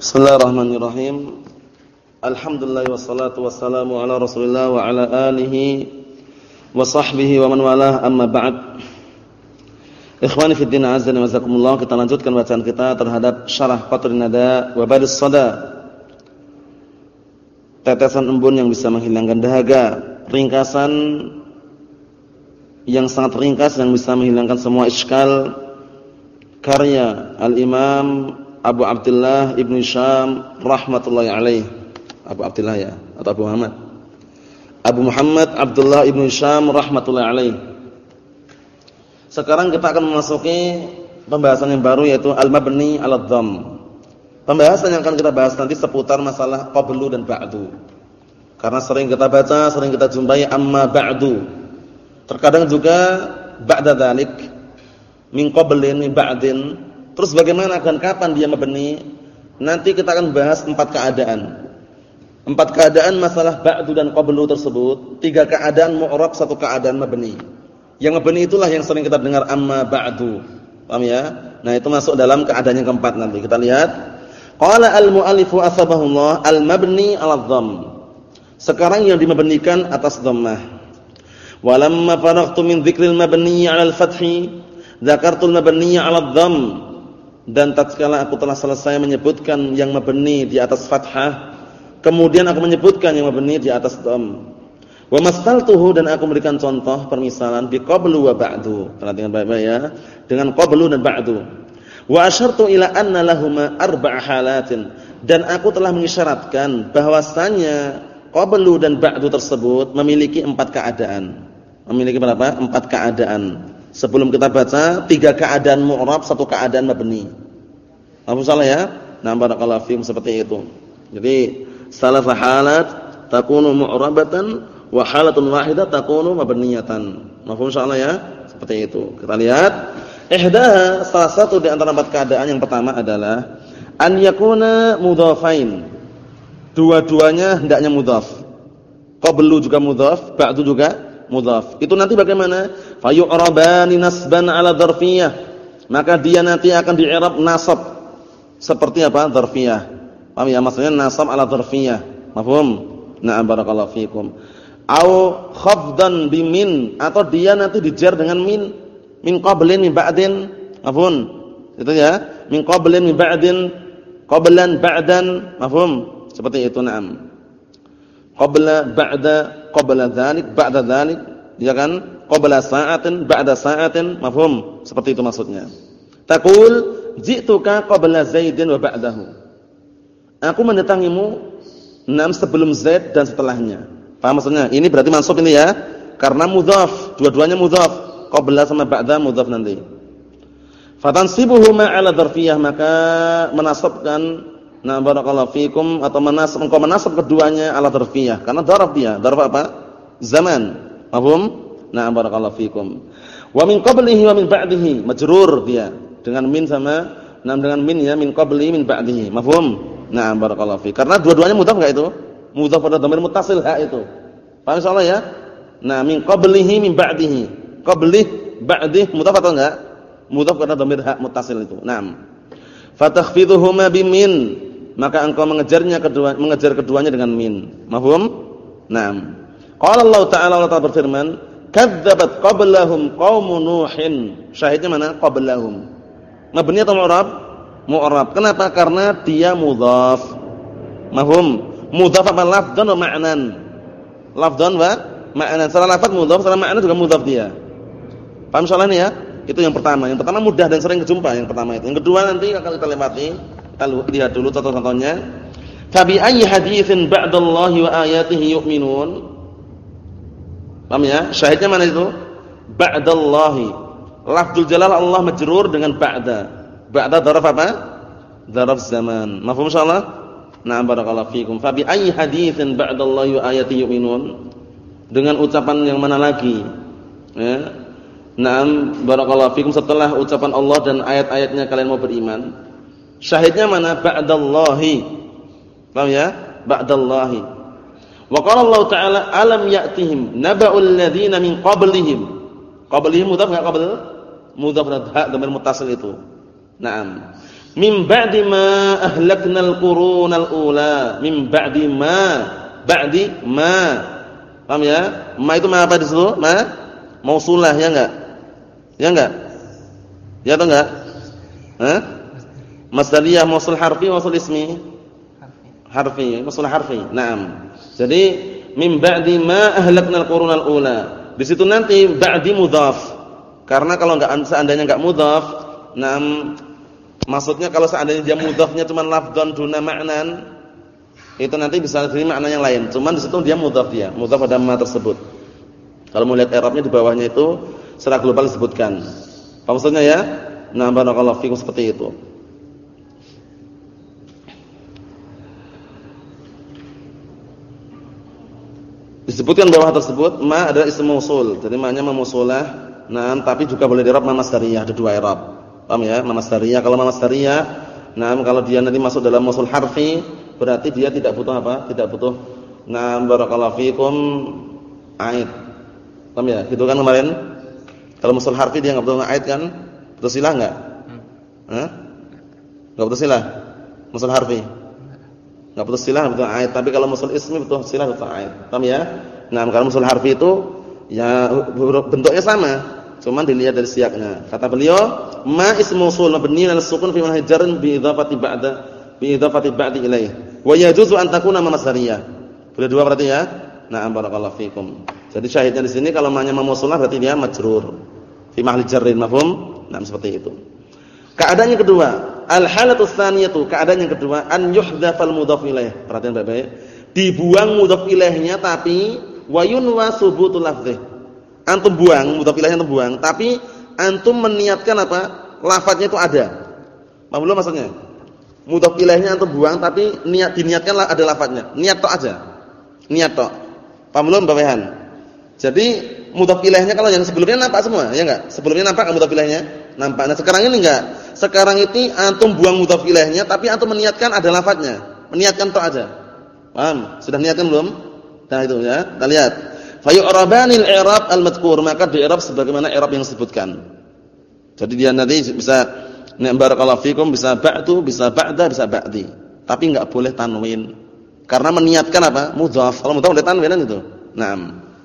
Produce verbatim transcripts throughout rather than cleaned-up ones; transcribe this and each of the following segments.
Bismillahirrahmanirrahim. Alhamdulillah wassalatu wassalamu ala Rasulillah wa ala alihi wa sahbihi wa man walah, amma ba'd. Ikhwani fid din, azza wa jazakumullah. Kita lanjutkan bacaan kita terhadap Syarah Qatrun Nada wa Badus Sada. Tetesan embun yang bisa menghilangkan dahaga, ringkasan yang sangat ringkas yang bisa menghilangkan semua iskal, karya Al-Imam Abu Abdullah Ibnu Hisham rahmatullahi alaih. Abu Abdullah ya, atau Abu Muhammad? Abu Muhammad Abdullah Ibnu Hisham rahmatullahi alaih. Sekarang kita akan memasuki pembahasan yang baru, yaitu al-mabni 'ala dhamm. Pembahasan yang akan kita bahas nanti seputar masalah qablu dan ba'du. Karena sering kita baca, sering kita jumpai amma ba'du. Terkadang juga ba'da dzalik, min qablin, min ba'din. Terus bagaimana dan kapan dia mabni? Nanti kita akan bahas empat keadaan. Empat keadaan masalah ba'du dan qablu tersebut. Tiga keadaan mu'rab, satu keadaan mabni. Yang mabni itulah yang sering kita dengar amma ba'du. Paham ya? Nah, itu masuk dalam keadaan yang keempat nanti. Kita lihat. Qala al-mu'allifu asbahullah al-mabni 'ala dhamm. Sekarang yang dimabnikan atas dhammah. Walamma faraghtu min dzikril mabni 'ala al-fathi, dzakartul mabni 'ala dhamm. Dan tatkala aku telah selesai menyebutkan yang mabni di atas fathah, kemudian aku menyebutkan yang mabni di atas dhamm. Wa mastaltuhu, dan aku memberikan contoh permisalan bi qablu wa ba'du. Perhatikan baik-baik ya, dengan qablu dan ba'du. Wa asyartu ila anna lahuma arba'a halatin, dan aku telah mengisyaratkan bahwasanya qablu dan ba'du tersebut memiliki empat keadaan. Memiliki berapa? Empat keadaan. Sebelum kita baca, tiga keadaan mu'rab, satu keadaan mabni. Apa salah ya? Nah, barakallahu fiikum, seperti itu. Jadi, salasa halat takunu mu'rabatan wa halatun wahidah takunu mabniyatan. Mafhum insyaallah ya? Seperti itu. Kita lihat, ihdaha, salah satu di antara empat keadaan yang pertama adalah an yakuna mudhafain. Dua-duanya hendaknya mudhaf. Qablu juga mudhaf, ba'du juga mudhaf. Itu nanti bagaimana? Fayu'rabani nasban 'ala dzarfiyah. Maka dia nanti akan di'irab nasab. Seperti apa? Dzarfiyah. Paham ya? Maksudnya nasab 'ala dzarfiyah. Mafhum? Na'am, barakallahu fikum. Au khafdan bimin, atau dia nanti dijar dengan min. Min qablin min ba'din. Mafhum? Itu ya. Min qablin min ba'din, qablan ba'dan. Mafhum? Seperti itu, na'am. Qabla ba'da, qabla dzalik, ba'da dzalik, ya kan? Qabla sa'atin, ba'da sa'atin, mafhum? Seperti itu maksudnya. Taqul ji'tuka qabla Zaidin wa ba'dahu. Aku mendatangimu enam sebelum Zaid dan setelahnya. Paham maksudnya? Ini berarti mansub ini ya, karena mudhaf, dua-duanya mudhaf. Qabla sama ba'da mudhaf nanti. Fatansibuhuma 'ala dzarfiyah, maka menasabkan, nah barakallahu fikum, atau menasab, engkau menasab keduanya 'ala dzarfiyah, karena dzarf dia, dzarf apa? Zaman. Paham? Nah barakallahu fikum. Wa min qablihi wa min ba'dihi, majrur dia dengan min sama, nah dengan min ya, min qabli min ba'dihi. Mafhum? Nah barakallahu fik. Karena dua-duanya mudhaf enggak itu? Mudhaf pada dhamir muttasil ha itu. Paham insyaallah ya? Nah, min qablihi min ba'dihi. Qablih, ba'dih mudhaf atau enggak? Mudhaf karena dhamir ha muttasil itu. Naam. Fatakhfidhuhuma bimin, maka engkau mengejarnya kedua, mengejar keduanya dengan min. Mafhum? Naam. Qala Allah Ta'ala, Allah Ta'ala berfirman, kadzdzabat qablahum qaumun Nuhin. Syahidnya mana? Qablahum. Mabni atau mu'rab? Mu'rab. Kenapa? Karena dia mudhaf. Mafhum? Mudhaf apa lafdzan wa ma'nan? Lafdzan wa ma'nan. Secara lafaz mudhaf, secara makna juga mudhaf dia. Paham soal ini ya? Itu yang pertama. Yang pertama mudah dan sering dijumpa yang pertama itu. Yang kedua nanti akan kita lewati. Kita lihat dulu contoh-contohnya. Fabi ayyi haditsin ba'dallahi wa ayatihi yu'minun. Paham ya? Syahidnya mana itu? Ba'dallahi. Lafdzul jalal Allah majrur dengan ba'da. Ba'da dzaraf apa? Dzaraf zaman. Mafhum insyaallah? Na'am barakallahu fikum. Fabi ayyi haditsin ba'dallahi wa ayatihi yu'minun. Dengan ucapan yang mana lagi? Ya. Na'am barakallahu fikum, setelah ucapan Allah dan ayat-ayatnya kalian mau beriman. Syahidnya mana? Ba'dallahi. Paham ya? Ba'dallahi. Wa qala Allah Ta'ala alam ya'tihim naba'ul ladzina min qablihim. Qablihim mudhaf enggak qabl? Mudhaf dan ha dhamir muttasil itu. Naam. Min ba'di ma ahlaknal qurunal ula. Min ba'di ma, ba'di ma. Paham ya? Ma itu ma apa di situ? Ma mausulah, ya enggak? Ya enggak? Ya atau enggak? Hah? Masdariyah, mausul harfi, mausul ismi? Harfi. Harfi, mausul harfi. Naam. Jadi min ba'di ma ahlaknal qurunal ula. Di situ nanti ba'di mudhaf. Karena kalau enggak, seandainya enggak mudhaf, naam, maksudnya kalau seandainya dia mudhafnya cuma lafdhan duna ma'nan, itu nanti bisa jadi makna yang lain. Cuman di situ dia mudhaf dia, mudhaf pada ma tersebut. Kalau mau lihat i'rabnya di bawahnya itu secara global disebutkan. Apa maksudnya ya? Nah, barakallahu fikum seperti itu. Disebutkan bawah tersebut ma adalah ism mausul. Jadi maknanya memusulah. Nah, tapi juga boleh di-i'rab ma masdariyah, ada dua i'rab. Paham ya? Ma masdariyah, kalau ma masdariyah, nah kalau dia nanti masuk dalam mausul harfi, berarti dia tidak butuh apa? Tidak butuh na barakallahu fikum aid. Paham ya? Gitu kan kemarin? Kalau mausul harfi dia enggak butuh aid kan? Butuh silah enggak? Hah? Enggak butuh silah. Mausul harfi. Enggak butuh silah, butuh aid. Tapi kalau mausul ismi butuh silah, butuh aid. Paham ya? Nah, kalau mausul harfi itu ya bentuknya sama, cuman dilihat dari siaknya. Kata beliau, ma ismu mausul mabni 'ala sukun fi mahall jarrin bi idhafati ba'da bi idhafati ba'di ilaih. Wa yajuzu an takuna ma masdariyah. Boleh dua berarti ya? Na'am barakallahu fikum. Jadi syahidnya di sini kalau ma'nya mausulah berarti dia majrur fi mahall jarrin, mafhum? Nah, seperti itu. Keadaan yang kedua, al-halatu tsaniyatu, keadaan yang kedua an yuhdhafal mudhaf ilaih. Perhatian baik-baik. Dibuang mudhaf ilaihnya tapi wa yunwa subutul lafdh. Antum buang mudhaf ilaihnya, antum buang, tapi antum meniatkan apa? Lafadznya itu ada. Paham belum maksudnya? Mudhaf ilaihnya antum buang tapi niat diniatkan ada lafadznya. Niat tok aja. Niat tok. Paham belum Bapak Rehan? Jadi mudhaf ilaihnya kalau yang sebelumnya nampak semua, ya enggak? Sebelumnya nampak enggak mudhaf ilaihnya? Nampak. Nah, sekarang ini enggak. Sekarang ini antum buang mudhaf ilaihnya tapi antum meniatkan ada lafadznya. Meniatkan tok aja. Paham? Sudah niatkan belum? Nah itu ya. Kita lihat. Fa yu'rabanil i'rab al-madhkur, maka di-i'rab sebagaimana i'rab yang disebutkan. Jadi dia nanti bisa ni barakallahu fikum, bisa ba'du, bisa ba'da, bisa ba'di. Tapi enggak boleh tanwin. Karena meniatkan apa? Mudhaf. Kalau mudhaf boleh tanwin kan itu. Naam.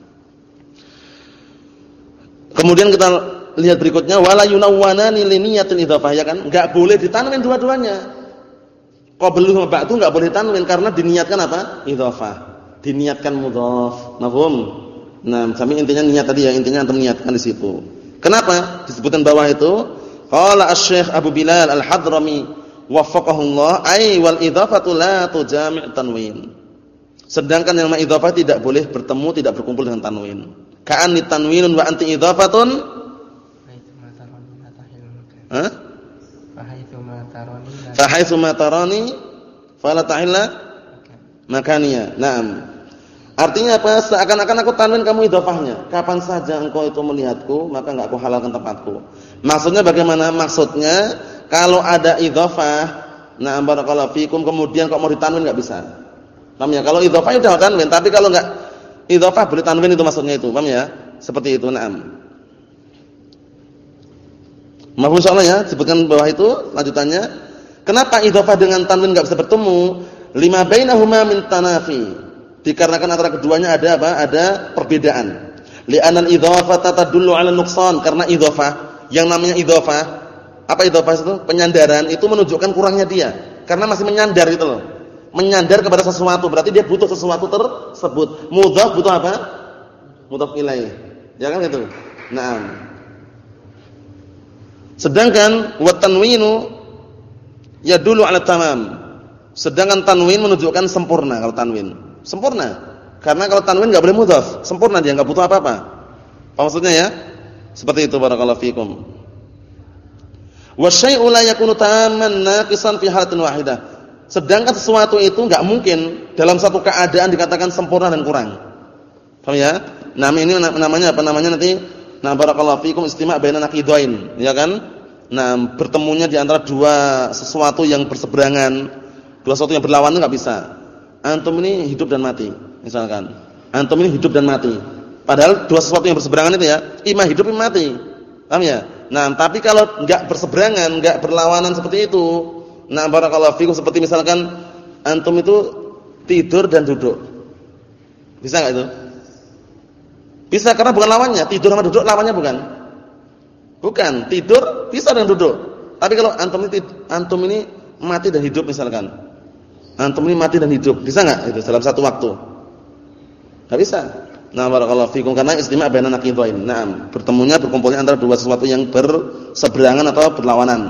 Kemudian kita lihat berikutnya wala yunawwanani li niyatil idhafah, ya kan? Enggak boleh ditanwin dua-duanya. Qablu sama ba'du enggak boleh tanwin karena diniatkan apa? Idhafah. Diniatkan mudhaf. Mafhum? Nah, kami intinya niat tadi ya, intinya antum niatkan di situ. Kenapa disebutkan bawah itu? Qala Asy-Syaikh Abu Bilal Al-Hadrami waffaqahullah, ai wal idhafatu la tujami' tanwin. Sedangkan yang namanya idhafah tidak boleh bertemu, tidak berkumpul dengan tanwin. Ka'anni tanwinun wa anti idhafatun. Hah? Fa haitsu ma tarani fala tahilla makaniya. Naam. Artinya apa? Seakan-akan aku tanwin kamu idhafahnya. Kapan saja engkau itu melihatku, maka enggak aku halalkan tempatku. Maksudnya bagaimana? Maksudnya kalau ada idhafah, na'am barakallahu fikum, kemudian kok mau ditanwin enggak bisa. Paham ya? Kalau idhafah udah tanwin, tapi kalau enggak idhafah boleh tanwin, itu maksudnya itu. Paham ya? Seperti itu, na'am. Mahfum insyaallah ya, sebutkan bawah itu lanjutannya. Kenapa idhafah dengan tanwin enggak bisa bertemu? Lima bainahuma min tanafi. Dikarenakan antara keduanya ada apa? Ada perbedaan. Li'anal idhafata tadullu 'ala nuqsan, karena idhafah, yang namanya idhafah, apa idhafah itu? Penyandaran, itu menunjukkan kurangnya dia. Karena masih menyandar itu loh. Menyandar kepada sesuatu, berarti dia butuh sesuatu tersebut. Mudhaf butuh apa? Mudhaf ilaih. Ya kan gitu. Naam. Sedangkan wa tanwinu yadullu 'ala tamam. Sedangkan tanwin menunjukkan sempurna. Kalau tanwin sempurna, karena kalau tanwin enggak boleh mudhaf, sempurna dia, enggak butuh apa-apa. Apa maksudnya ya? Seperti itu, barakallahu fikum. Wa syai'u la yakunu tamman naqisan fi halatin wahidah. Sedangkan sesuatu itu enggak mungkin dalam satu keadaan dikatakan sempurna dan kurang. Paham ya? Nah, ini namanya apa namanya nanti? Nah, barakallahu fikum istima' baina naqidain, ya kan? Nah, bertemunya di antara dua sesuatu yang berseberangan, dua sesuatu yang berlawanan enggak bisa. Antum ini hidup dan mati, misalkan. Antum ini hidup dan mati. Padahal dua sesuatu yang berseberangan itu ya, imma hidup imma mati. Paham ya? Nah, tapi kalau enggak berseberangan, enggak berlawanan seperti itu, Nah, barakallahu fikum, seperti misalkan antum itu tidur dan duduk. Bisa enggak itu? Bisa, karena bukan lawannya. Tidur sama duduk lawannya bukan. Bukan, tidur bisa dan duduk. Tapi kalau antum ini antum ini mati dan hidup misalkan. Antum ini mati dan hidup, bisa enggak itu dalam satu waktu? Enggak bisa. Nah, barakallahu fikum, karena istima' baina naqidain. Naam, bertemunya berkumpulnya antara dua sesuatu yang berseberangan atau berlawanan.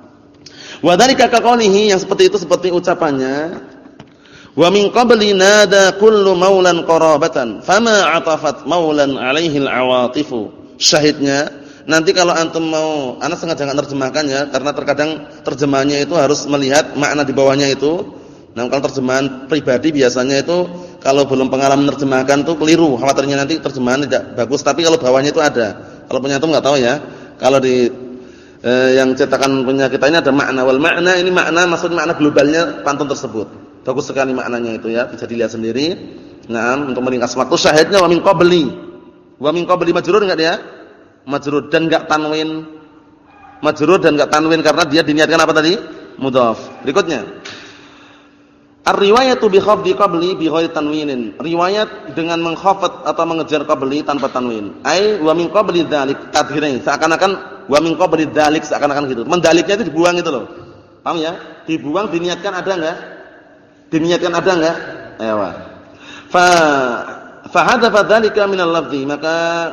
Wa dzalika kaqaulihi, yang seperti itu seperti ucapannya, wa min qabli nada kullu maulan qarabatan fama atafat maulan alaihi alawatifu. Syahidnya, nanti kalau antum mau, ana sengaja enggak terjemahkannya karena terkadang terjemahannya itu harus melihat makna di bawahnya itu. Nah, kalau terjemahan pribadi biasanya itu kalau belum pengalaman menerjemahkan tuh keliru, khawatirnya nanti terjemahan tidak bagus, tapi kalau bawahnya itu ada. Kalau punya antum enggak tahu ya. Kalau di eh, yang cetakan punya kita ini ada makna wal makna, ini makna maksudnya makna globalnya pantun tersebut. Bagus sekali maknanya itu ya, bisa dilihat sendiri. Nah, untuk meringkas waktu, syahidnya wa min qabli. Wa min qabli majrur enggak dia? Majrur dan enggak tanwin. Majrur dan enggak tanwin karena dia diniatkan apa tadi? Mudhaf. Berikutnya, ar-riwayatu bi khafdi qabli bi ghairi tanwinin. Riwayat dengan mengkhafat atau mengejar qabli tanpa tanwin. Ai wa min qabli dzalik, tadhhirin, seakan-akan wa min qabli dzalik, seakan-akan gitu. Mendaliknya itu dibuang itu loh. Paham ya? Dibuang, diniatkan ada enggak? Diniatkan ada enggak? Ewa. Fa fa hadafa dzalika min al-lafzi, maka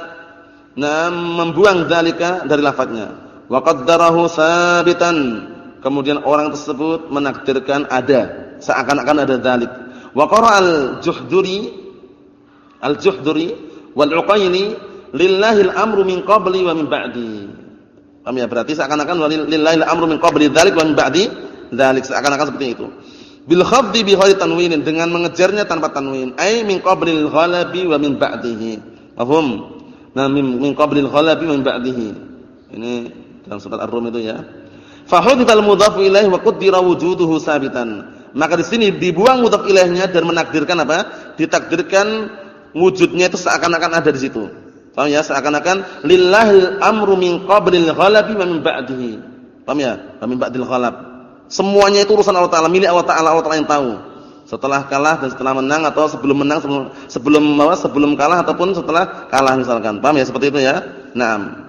nah membuang dzalika dari lafadznya. Wa qaddarahu sabitan, kemudian orang tersebut menakdirkan ada, seakan-akan ada dzalik. Wa qara al-Juhduri al-Juhduri wal Uqayli lillahi al-amru min qabli wa min ba'di. Paham ya? Berarti seakan-akan lillahi al-amru min qabli dzalik wa min ba'di dzalik, seakan-akan seperti itu. Bil khafdi bi ghairi tanwinin, dengan mengejarnya tanpa tanwin. Ai min qablil ghalabi wa min ba'dihi. Paham? Nah, min, min qablil ghalabi wa min ba'dihi. Ini dalam surat Ar-Rum itu ya. Fa hudhifal mudhafu ilaihi wa qaddara wujuduhu sabitan. Maka di sini dibuang mudhaf ilaihnya dan menakdirkan apa? Ditakdirkan wujudnya itu seakan-akan ada di situ. Paham ya? Seakan-akan lillahil amru min qablil ghalabi wa min ba'dihi. Paham ya? Wa min ba'dil ghalab. Semuanya itu urusan Allah Ta'ala, milik Allah Ta'ala, Allah Ta'ala yang tahu. Setelah kalah dan setelah menang, atau sebelum menang, sebelum sebelum sebelum kalah ataupun setelah kalah misalkan. Paham ya seperti itu ya? Naam.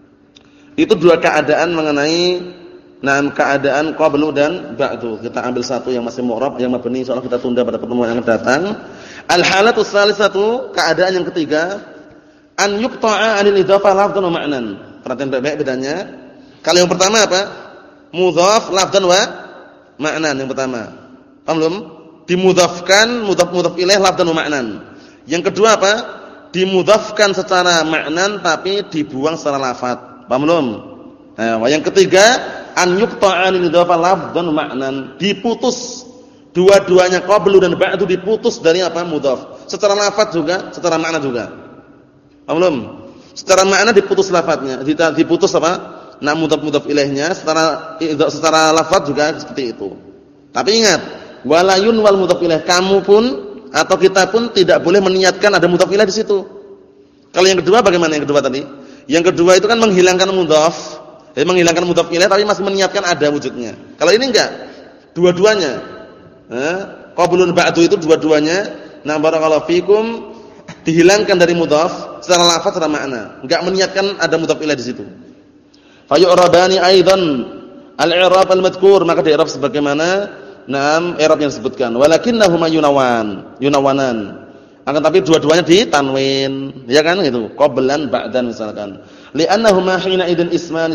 Itu dua keadaan mengenai naam keadaan qablu dan ba'du. Kita ambil satu yang masih mu'rab, yang mabni, insyaallah kita tunda pada pertemuan yang akan datang. Al-halatu tsalisatu, keadaan yang ketiga, an yuqta'a 'anil idhafah lafdhan wa ma'nan. Perhatian baik-baik bedanya. Kalau yang pertama apa? Mudhaf lafdhan wa ma'nan, yang pertama. Paham belum? Dimudhafkan mudhaf-mudhaf ilaih lafdhan wa ma'nan. Yang kedua apa? Dimudhafkan secara ma'nan tapi dibuang secara lafaz. Paham belum? Nah, yang ketiga, an yuqta'an idhafah lafdhan wa ma'nan. Diputus dua-duanya qablu dan ba'du diputus dari apa? Mudhaf. Secara lafaz juga, secara makna juga. Paham belum? Secara makna diputus lafaznya, diputus apa? Nah, mudhaf-mudhaf ilaihnya, secara secara lafaz juga seperti itu. Tapi ingat, walayun wal mudhaf ilaih, kamu pun atau kita pun tidak boleh meniatkan ada mudhaf ilaih di situ. Kalau yang kedua bagaimana yang kedua tadi? Yang kedua itu kan menghilangkan mudhaf, jadi menghilangkan mudhaf ilaih tapi masih meniatkan ada wujudnya. Kalau ini enggak, dua-duanya. Eh, qablun ba'du itu dua-duanya. Nah, barakallahu fikum, dihilangkan dari mudhaf secara lafaz, secara makna. Enggak meniatkan ada mudhaf ilaih di situ. Fayu'rabani aidan al-i'rab al-madhkur, maka di i'rab sebagaimana naam i'rab yang disebutkan. Walakinnahuma yunawan, yunawanan. Akan tapi dua-duanya ditanwin, ya kan gitu. Qablan ba'dan misalkan. Li'annahuma hina idzin isman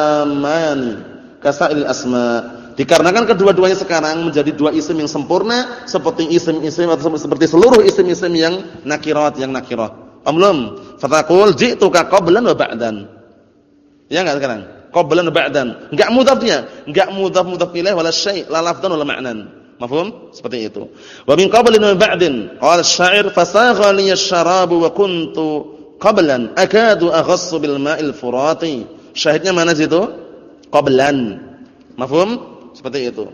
tamani kasail asma. Dikarenakan kedua-duanya sekarang menjadi dua isim yang sempurna seperti isim-isim atau seperti seluruh isim-isim yang nakirat, yang nakirah. Paham belum? Fataqul ji'tuka qablan wa ba'dan. Ya enggak sekarang? Qablan ba'dan. Enggak mudhaf dia, enggak mudhaf mudhaf ilaih wala syai', la lafdhan wala ma'nan. Mafhum? Seperti itu. Wa min qablin wa ba'din. Qala asy-sya'ir fasagha li asy-syarabu wa kuntu qablan akadu aghassu bil ma'il furati. Syahidnya mana situ? Qablan. Mafhum? Seperti itu.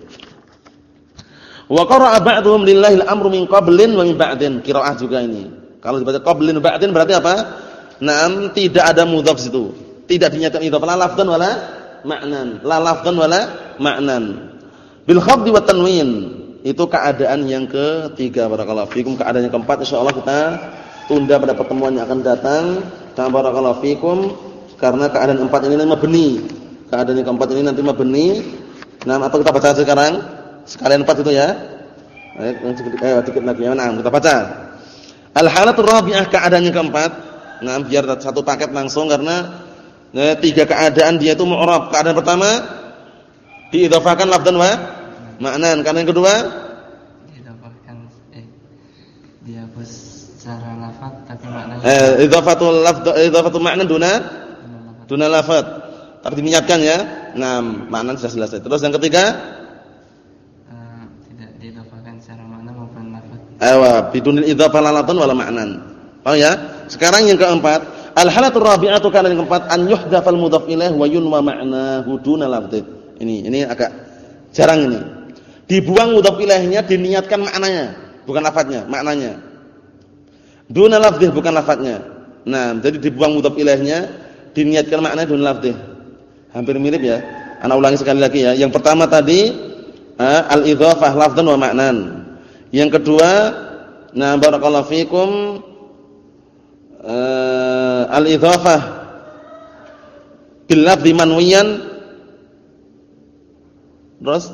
Wa qara'a ba'dhum lillahi al-amru min qablin wa min ba'din. Qiraah juga ini. Kalau dibaca qablin wa ba'din berarti apa? Naam, tidak ada mudhaf situ. Tidak dinyatakan idhofah la lafdhan wala ma'nan, la lafdhan wala ma'nan. Bil khafdi wat tanwin. Itu keadaan yang ketiga, barakallahu fikum. Keadaan yang keempat insyaallah kita tunda pada pertemuan yang akan datang. Dan barakallahu fikum, karena keadaan empat ini mabni. Keadaan yang keempat ini nanti mabni. Nah, apa kita baca sekarang? Sekalian empat itu ya. Ayo dikit lagi. Nah, kita baca. Al-halatur rabi'ah, keadaan yang keempat. Nah, biar satu paket langsung karena nah, tiga keadaan dia itu mu'rab. Keadaan pertama diidhafahkan lafdan wa ma'nan. Karena yang kedua diidhafahkan eh dihapus secara lafaz tapi maknanya eh idhafatul lafdh idhafatul ma'nan duna duna lafaz. Tapi diniatkan ya. Nah, makna sudah selesai. Terus yang ketiga uh, tidak diidhafahkan secara makna maupun lafaz. Awa bidunil idhafah lalatan wala ma'nan. Paham ya? Sekarang yang keempat, al-halatur rabi'atu kana yang keempat an yuhdafal mudhaf ilaih wa yunwa ma'nahu duna lafdh. Ini ini agak jarang ini. Dibuang mudhaf ilaihnya, diniatkan maknanya, bukan lafadznya, maknanya. Duna lafdh bukan lafadznya. Nah, jadi dibuang mudhaf ilaihnya, diniatkan maknanya duna lafdh. Hampir mirip ya. Ana ulangi sekali lagi ya. Yang pertama tadi al-idhafah lafdzan wa ma'nan. Yang kedua, nah barakallahu fikum Uh, al-idhafah bil lafzi manwiyan. Terus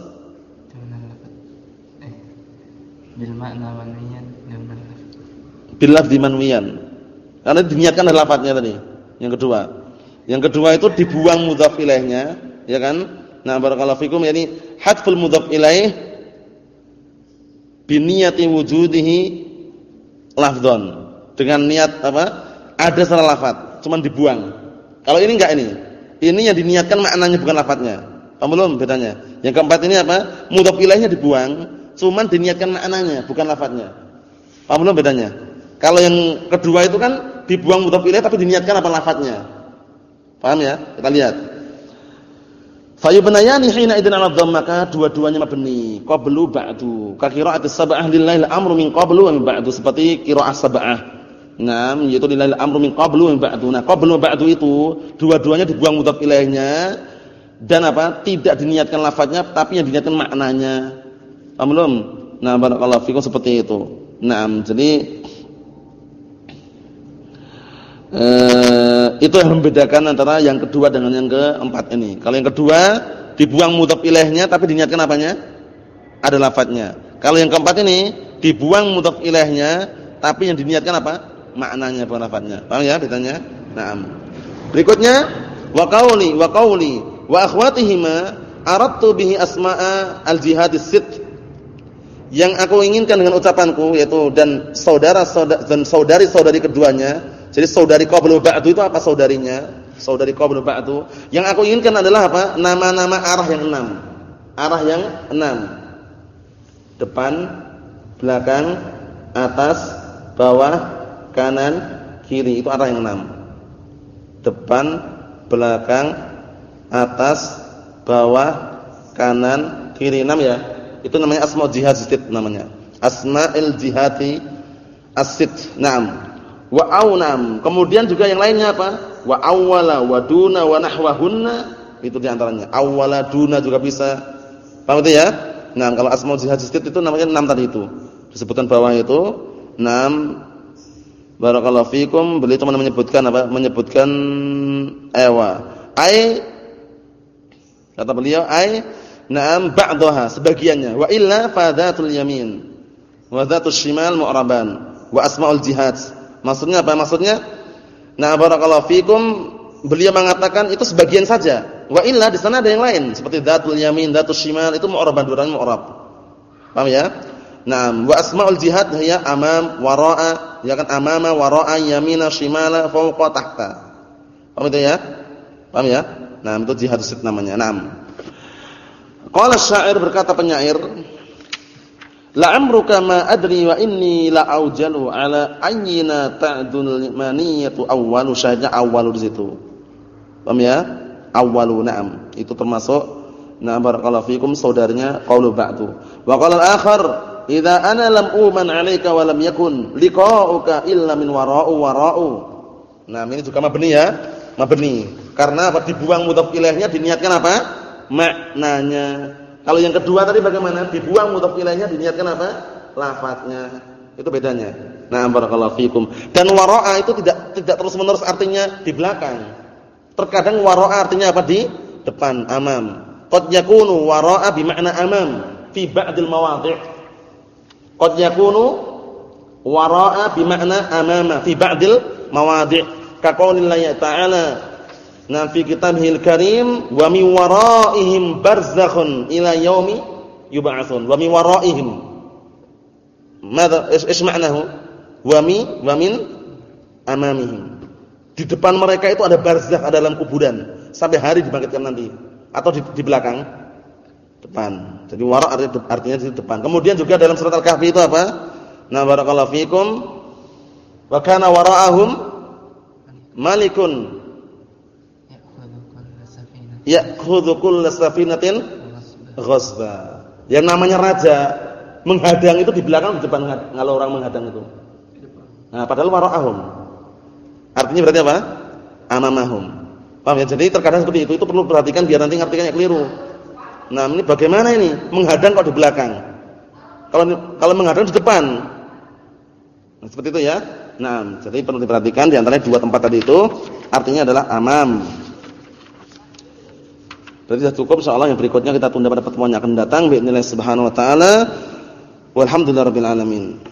eh bil makna manwiyan bil lafzi manwiyan. Karena diniatkan dari lafadznya tadi. Yang kedua. Yang kedua itu dibuang mudhaf ilaihnya, ya kan? Nah, barakallahu fikum, yakni hadful mudhaf ilaih bi niyati wujudihi lafdzan. Dengan niat apa? Ada secara lafaz, cuman dibuang. Kalau ini enggak ini. Ini yang diniatkan maknanya bukan lafaznya. Paham belum bedanya? Yang keempat ini apa? Mudhaf ilaihnya dibuang, cuman diniatkan maknanya bukan lafaznya. Paham belum bedanya? Kalau yang kedua itu kan dibuang mudhaf ilaih tapi diniatkan apa lafaznya. Paham ya? Kita lihat. Fayubnayani hina idzin 'ala dhamm, maka dua-duanya mabni. Qablu ba'du. Ka qira'atis sab'ah lillahi al-amru min qablu wa min ba'du, seperti qira'ah sab'ah. Naam, yaitu lillahi al-amru min qablu wa min ba'du. Nah, qablu wa ba'du itu dua-duanya dibuang mudhaf ilaihnya dan apa? Tidak diniatkan lafadznya tapi yang diniatkan maknanya. Paham belum? Nah, barakallahu fikum, seperti itu. Naam, jadi eh, itu yang membedakan antara yang kedua dengan yang keempat ini. Kalau yang kedua dibuang mudhaf ilaihnya tapi diniatkan apanya? Ada lafadznya. Kalau yang keempat ini dibuang mudhaf ilaihnya tapi yang diniatkan apa? Maknanya bukan lafadznya. Paham ya bedanya? Naam. Berikutnya wa qauli wa qauli wa akhwatihima aradtu bihi asma'a al-jihad as-sitt. Yang aku inginkan dengan ucapanku yaitu dan saudara-saudara dan saudari-saudari keduanya. Jadi saudari qablu ba'du itu apa saudarinya? Saudari qablu ba'du. Yang aku inginkan adalah apa? Nama-nama arah yang enam. Arah yang enam. Depan, belakang, atas, bawah, kanan, kiri, itu arah yang enam. Depan, belakang, atas, bawah, kanan, kiri, enam ya. Itu namanya asma' jihad as-sitt namanya. Asma'il jihati as-sitt. Naam. Wa aunam. Kemudian juga yang lainnya apa? Wa awwala wa duna wa nahwahunna, itu di antaranya. Awwala, duna juga bisa. Paham itu ya? Nah, kalau asma' jihad as-sitt itu namanya enam tadi itu. Disebutkan bawah itu enam. Barakallahu fikum, beliau cuma menyebutkan apa? Menyebutkan ewa. Ai, kata beliau ai na'am ba'daha, sebagiannya. Wa illa fadhatul yamin wa dhatus shimal mu'raban wa asmaul jihad. Maksudnya apa? Maksudnya nah barakallahu fikum, beliau mengatakan itu sebagian saja. Wa illa di sana ada yang lain seperti dhatul yamin, dhatus shimal, itu mu'raban, dua-duanya mu'rab. Paham ya? Naam, wa asmaul jihad hiya amam, wara'a, ya kan, amama, wara'a, yamina, shimala, fawqa, tahta. Paham itu ya? Paham ya? Nah, itu jihad as-sitt namanya. Naam. Qala syair, berkata penyair, la'amruka ma adri wa inni la aujalu ala ayyina ta'dul maniyatu awwalu, syahidnya awwalu di situ. Paham ya? Awwalu, na'am. Itu termasuk na barakallahu fikum saudaranya qaulu ba'du. Wa qala al-akhar idza ana lam uman 'alaika wa lam yakun liqa'uka illa min wara'u wara'u. Nah, ini juga mabni ya, mabni. Karena apa? Dibuang mudhaf ilaihnya, diniatkan apa? Maknanya. Kalau yang kedua tadi bagaimana? Dibuang mudhaf ilaihnya, diniatkan apa? Lafadznya. Itu bedanya. Nah, barakallahu fikum. Dan wara'a itu tidak tidak terus-menerus artinya di belakang. Terkadang wara'a artinya apa? Di depan, amam. Qad yakunu wara'a bi makna amam fi ba'dil mawadhi'. Qad yakunu wara'a bi makna amama fi ba'dil mawadhi'. Ka qaulillahi ta'ala, na fi kitabihil karim, wa min wara'ihim barzakhun ila yaumi yub'atsun. Wa min wara'ihim. Madza is ma'nahu? Wa mi wa min amamihim. Di depan mereka itu ada barzakh, ada dalam kuburan sampai hari dibangkitkan nanti, atau di, di belakang, depan. Jadi wara' artinya, artinya di depan. Kemudian juga dalam surat Al-Kahfi itu apa? Na barakallahu fikum. Wa kana wara'ahum malikun ya'khudhu kull safinatin ghasba. Yang namanya raja menghadang itu di belakang, di depan, kalau orang menghadang itu. Nah, padahal wara'ahum. Artinya berarti apa? Amamahum. Paham ya? Jadi terkadang seperti itu, itu perlu perhatikan biar nanti ngartikannya keliru. Nah, ini bagaimana ini? Menghadang kok di belakang? Kalau kalau menghadang di depan. Nah, seperti itu ya. Nah, jadi perlu diperhatikan di antara dua tempat tadi itu artinya adalah amam. Berarti sudah cukup, insyaallah yang berikutnya kita tunda pada pertemuan yang akan datang. Bismillah subhanahu wa taala. Walhamdulillahirabbil alamin.